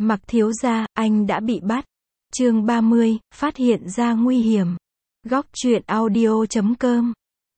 Mặc thiếu gia, anh đã bị bắt. Chương 30, phát hiện ra nguy hiểm. Góc truyện audio.com.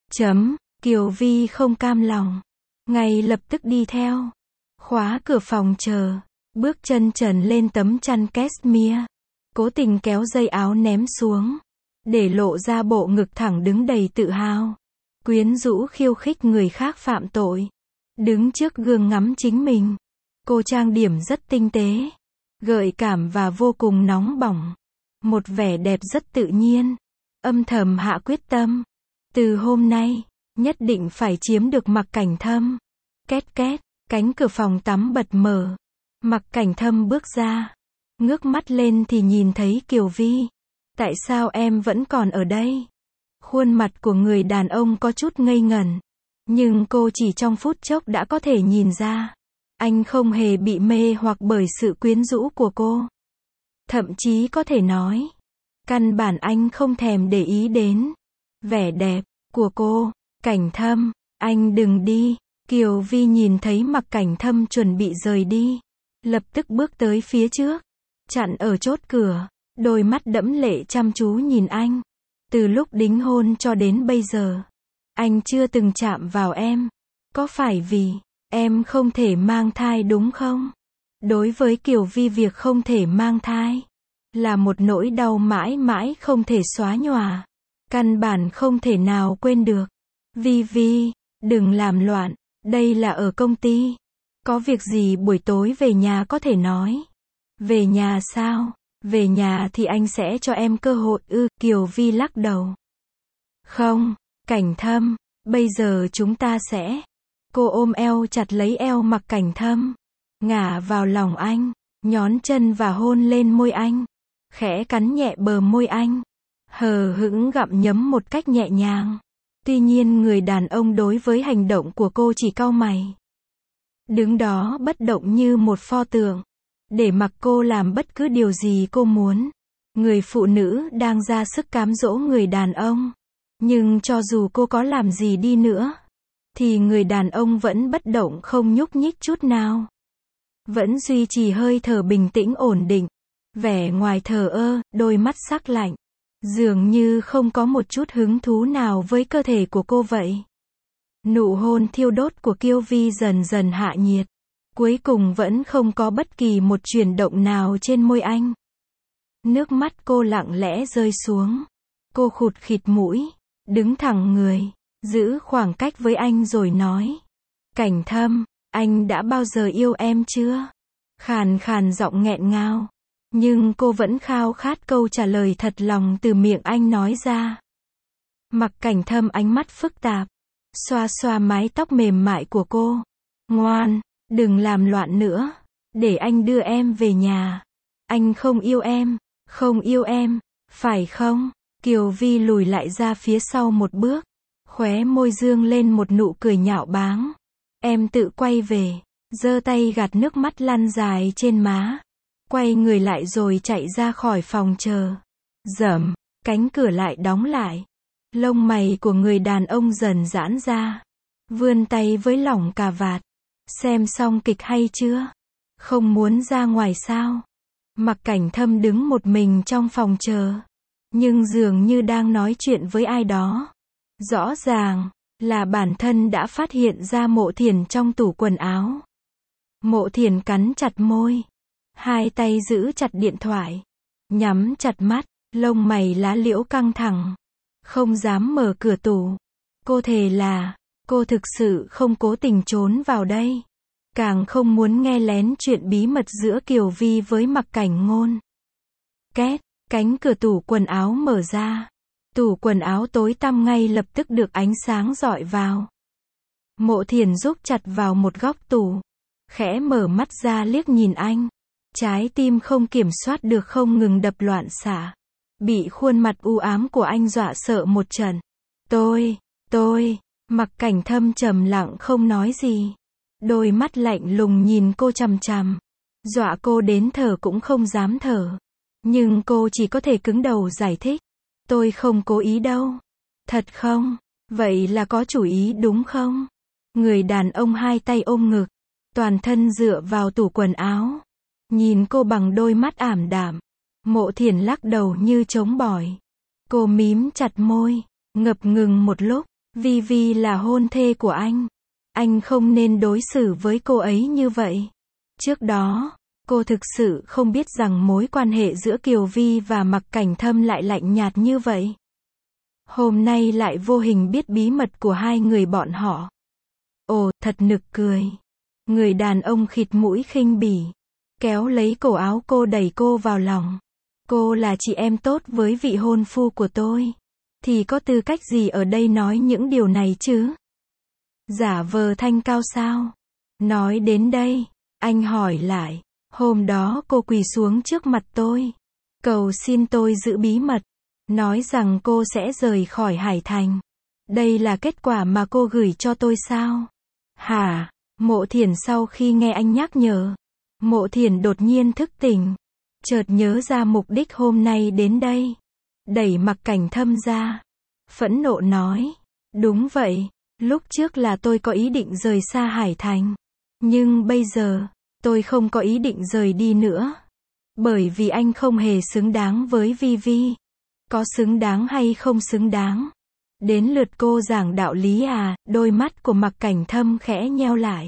Kiều Vi không cam lòng. Ngay lập tức đi theo. Khóa cửa phòng chờ. Bước chân trần lên tấm chăn cashmere. Cố tình kéo dây áo ném xuống. Để lộ ra bộ ngực thẳng đứng đầy tự hào. Quyến rũ khiêu khích người khác phạm tội. Đứng trước gương ngắm chính mình. Cô trang điểm rất tinh tế. Gợi cảm và vô cùng nóng bỏng. Một vẻ đẹp rất tự nhiên. Âm thầm hạ quyết tâm. Từ hôm nay, nhất định phải chiếm được Mặc Cảnh Thâm. Két két, cánh cửa phòng tắm bật mở. Mặc Cảnh Thâm bước ra. Ngước mắt lên thì nhìn thấy Kiều Vi. Tại sao em vẫn còn ở đây? Khuôn mặt của người đàn ông có chút ngây ngẩn. Nhưng cô chỉ trong phút chốc đã có thể nhìn ra. Anh không hề bị mê hoặc bởi sự quyến rũ của cô. Thậm chí có thể nói, căn bản anh không thèm để ý đến vẻ đẹp của cô. Cảnh Thâm, anh đừng đi. Kiều Vi nhìn thấy Mặc Cảnh Thâm chuẩn bị rời đi. Lập tức bước tới phía trước. Chặn ở chốt cửa. Đôi mắt đẫm lệ chăm chú nhìn anh. Từ lúc đính hôn cho đến bây giờ, anh chưa từng chạm vào em. Có phải vì em không thể mang thai đúng không? Đối với Kiều Vi, việc không thể mang thai là một nỗi đau mãi mãi không thể xóa nhòa. Căn bản không thể nào quên được. Vi, đừng làm loạn. Đây là ở công ty. Có việc gì buổi tối về nhà có thể nói. Về nhà sao? Về nhà thì anh sẽ cho em cơ hội ư? Kiều Vi lắc đầu. Không, Cảnh Thâm, bây giờ chúng ta sẽ. Cô ôm eo chặt lấy eo Mặc Cảnh Thâm. Ngả vào lòng anh. Nhón chân và hôn lên môi anh. Khẽ cắn nhẹ bờ môi anh. Hờ hững gặm nhấm một cách nhẹ nhàng. Tuy nhiên người đàn ông đối với hành động của cô chỉ cau mày. Đứng đó bất động như một pho tượng. Để mặc cô làm bất cứ điều gì cô muốn. Người phụ nữ đang ra sức cám dỗ người đàn ông. Nhưng cho dù cô có làm gì đi nữa, thì người đàn ông vẫn bất động không nhúc nhích chút nào. Vẫn duy trì hơi thở bình tĩnh ổn định. Vẻ ngoài thờ ơ, đôi mắt sắc lạnh. Dường như không có một chút hứng thú nào với cơ thể của cô vậy. Nụ hôn thiêu đốt của Kiều Vi dần dần hạ nhiệt. Cuối cùng vẫn không có bất kỳ một chuyển động nào trên môi anh. Nước mắt cô lặng lẽ rơi xuống. Cô khụt khịt mũi, đứng thẳng người, giữ khoảng cách với anh rồi nói. Cảnh Thâm, anh đã bao giờ yêu em chưa? Khàn khàn giọng nghẹn ngào. Nhưng cô vẫn khao khát câu trả lời thật lòng từ miệng anh nói ra. Mặc Cảnh Thâm ánh mắt phức tạp. Xoa xoa mái tóc mềm mại của cô. Ngoan, đừng làm loạn nữa. Để anh đưa em về nhà. Anh không yêu em. Không yêu em. Phải không? Kiều Vi lùi lại ra phía sau một bước. Khóe môi dương lên một nụ cười nhạo báng. Em tự quay về. Giơ tay gạt nước mắt lăn dài trên má. Quay người lại rồi chạy ra khỏi phòng chờ. Rầm, cánh cửa lại đóng lại. Lông mày của người đàn ông dần giãn ra. Vươn tay với lỏng cà vạt. Xem xong kịch hay chưa? Không muốn ra ngoài sao? Mặc Cảnh Thâm đứng một mình trong phòng chờ. Nhưng dường như đang nói chuyện với ai đó. Rõ ràng là bản thân đã phát hiện ra Mộ Thiển trong tủ quần áo. Mộ Thiển cắn chặt môi. Hai tay giữ chặt điện thoại. Nhắm chặt mắt, lông mày lá liễu căng thẳng. Không dám mở cửa tủ. Cô thề là, cô thực sự không cố tình trốn vào đây. Càng không muốn nghe lén chuyện bí mật giữa Kiều Vi với Mặc Cảnh Ngôn. Két, cánh cửa tủ quần áo mở ra. Tủ quần áo tối tăm ngay lập tức được ánh sáng rọi vào. Mộ Thiển rúc chặt vào một góc tủ. Khẽ mở mắt ra liếc nhìn anh. Trái tim không kiểm soát được không ngừng đập loạn xạ. Bị khuôn mặt u ám của anh dọa sợ một trận. Tôi, Mặc Cảnh Thâm trầm lặng không nói gì. Đôi mắt lạnh lùng nhìn cô chằm chằm. Dọa cô đến thở cũng không dám thở. Nhưng cô chỉ có thể cứng đầu giải thích. Tôi không cố ý đâu. Thật không? Vậy là có chủ ý đúng không? Người đàn ông hai tay ôm ngực. Toàn thân dựa vào tủ quần áo. Nhìn cô bằng đôi mắt ảm đạm, Mộ Thiển lắc đầu như trống bỏi. Cô mím chặt môi, ngập ngừng một lúc. Vi Vi là hôn thê của anh không nên đối xử với cô ấy như vậy. Trước đó, cô thực sự không biết rằng mối quan hệ giữa Kiều Vi và Mặc Cảnh Thâm lại lạnh nhạt như vậy. Hôm nay lại vô hình biết bí mật của hai người bọn họ. Ồ, thật nực cười. Người đàn ông khịt mũi khinh bỉ, kéo lấy cổ áo cô đẩy cô vào lòng. Cô là chị em tốt với vị hôn phu của tôi. Thì có tư cách gì ở đây nói những điều này chứ? Giả vờ thanh cao sao? Nói đến đây, anh hỏi lại. Hôm đó cô quỳ xuống trước mặt tôi, cầu xin tôi giữ bí mật, nói rằng cô sẽ rời khỏi Hải Thành. Đây là kết quả mà cô gửi cho tôi sao? Hả? Mộ Thiển sau khi nghe anh nhắc nhở, Mộ Thiển đột nhiên thức tỉnh, chợt nhớ ra mục đích hôm nay đến đây. Đẩy Mặc Cảnh Thâm ra, phẫn nộ nói, đúng vậy, lúc trước là tôi có ý định rời xa Hải Thành. Nhưng bây giờ, tôi không có ý định rời đi nữa. Bởi vì anh không hề xứng đáng với Vi Vi. Có xứng đáng hay không xứng đáng? Đến lượt cô giảng đạo lý à? Đôi mắt của Mặc Cảnh Thâm khẽ nheo lại.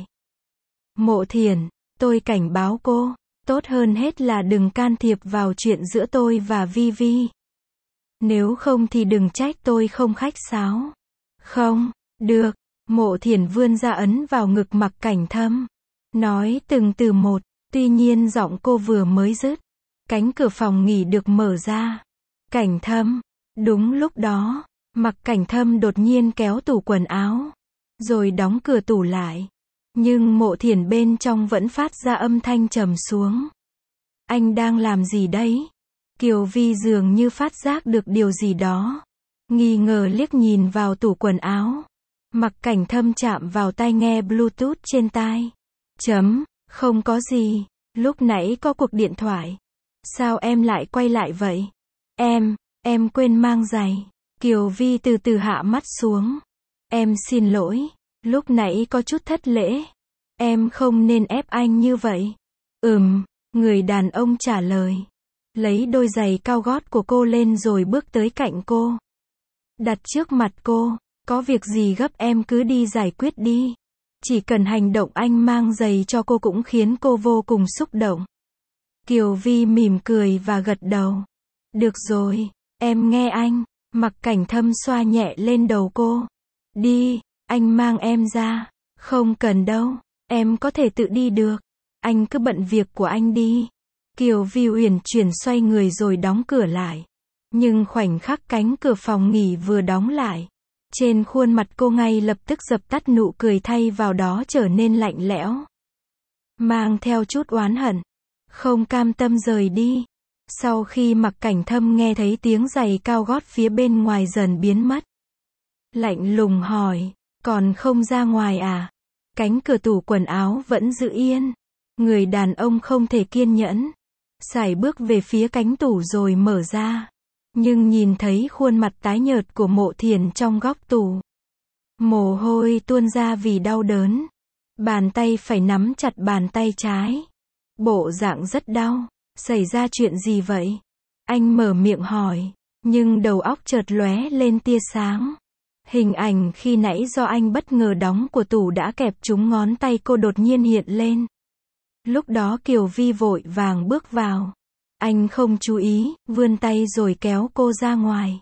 Mộ Thiển, tôi cảnh báo cô, tốt hơn hết là đừng can thiệp vào chuyện giữa tôi và Vi Vi. Nếu không thì đừng trách tôi không khách sáo. Không, được. Mộ Thiển vươn ra ấn vào ngực Mặc Cảnh Thâm, nói từng từ một. Tuy nhiên giọng cô vừa mới dứt, cánh cửa phòng nghỉ được mở ra. Cảnh Thâm. Đúng lúc đó, Mặc Cảnh Thâm đột nhiên kéo tủ quần áo, rồi đóng cửa tủ lại. Nhưng Mộ Thiển bên trong vẫn phát ra âm thanh trầm xuống. Anh đang làm gì đấy? Kiều Vi dường như phát giác được điều gì đó, nghi ngờ liếc nhìn vào tủ quần áo. Mặc Cảnh Thâm chạm vào tai nghe Bluetooth trên tai. Không có gì, lúc nãy có cuộc điện thoại. Sao em lại quay lại vậy? Em quên mang giày. Kiều Vi từ từ hạ mắt xuống. Em xin lỗi, lúc nãy có chút thất lễ. Em không nên ép anh như vậy. Người đàn ông trả lời. Lấy đôi giày cao gót của cô lên rồi bước tới cạnh cô, đặt trước mặt cô. Có việc gì gấp em cứ đi giải quyết đi. Chỉ cần hành động anh mang giày cho cô cũng khiến cô vô cùng xúc động. Kiều Vi mỉm cười và gật đầu. Được rồi, em nghe anh. Mặc Cảnh Thâm xoa nhẹ lên đầu cô. Đi, anh mang em ra. Không cần đâu, em có thể tự đi được. Anh cứ bận việc của anh đi. Kiều Vi uyển chuyển xoay người rồi đóng cửa lại. Nhưng khoảnh khắc cánh cửa phòng nghỉ vừa đóng lại, trên khuôn mặt cô ngay lập tức dập tắt nụ cười, thay vào đó trở nên lạnh lẽo, mang theo chút oán hận, không cam tâm rời đi. Sau khi Mặc Cảnh Thâm nghe thấy tiếng giày cao gót phía bên ngoài dần biến mất, lạnh lùng hỏi, còn không ra ngoài à? Cánh cửa tủ quần áo vẫn giữ yên. Người đàn ông không thể kiên nhẫn, sải bước về phía cánh tủ rồi mở ra. Nhưng nhìn thấy khuôn mặt tái nhợt của Mộ Thiển trong góc tủ, mồ hôi tuôn ra vì đau đớn. Bàn tay phải nắm chặt bàn tay trái, bộ dạng rất đau. Xảy ra chuyện gì vậy? Anh mở miệng hỏi, nhưng đầu óc chợt lóe lên tia sáng. Hình ảnh khi nãy do anh bất ngờ đóng của tủ đã kẹp trúng ngón tay cô đột nhiên hiện lên. Lúc đó Kiều Vi vội vàng bước vào. Anh không chú ý, vươn tay rồi kéo cô ra ngoài.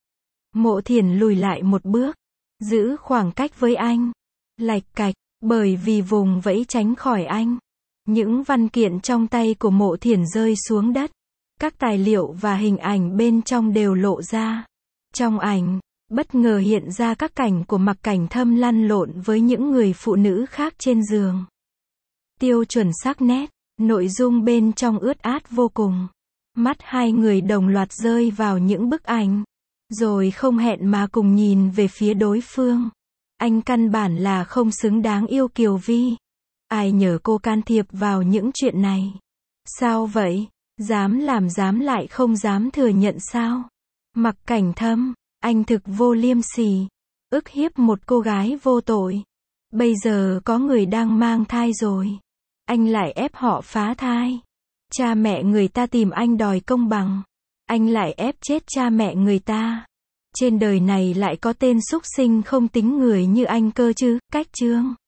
Mộ Thiển lùi lại một bước, giữ khoảng cách với anh. Lạch cạch, bởi vì vùng vẫy tránh khỏi anh, những văn kiện trong tay của Mộ Thiển rơi xuống đất. Các tài liệu và hình ảnh bên trong đều lộ ra. Trong ảnh, bất ngờ hiện ra các cảnh của Mặc Cảnh Thâm lăn lộn với những người phụ nữ khác trên giường. Tiêu chuẩn sắc nét, nội dung bên trong ướt át vô cùng. Mắt hai người đồng loạt rơi vào những bức ảnh, rồi không hẹn mà cùng nhìn về phía đối phương. Anh căn bản là không xứng đáng yêu Kiều Vi. Ai nhờ cô can thiệp vào những chuyện này? Sao vậy? Dám làm dám lại không dám thừa nhận sao? Mặc Cảnh Thâm, anh thực vô liêm sỉ, ức hiếp một cô gái vô tội. Bây giờ có người đang mang thai rồi, anh lại ép họ phá thai. Cha mẹ người ta tìm anh đòi công bằng. Anh lại ép chết cha mẹ người ta. Trên đời này lại có tên súc sinh không tính người như anh cơ chứ, Cách Trương.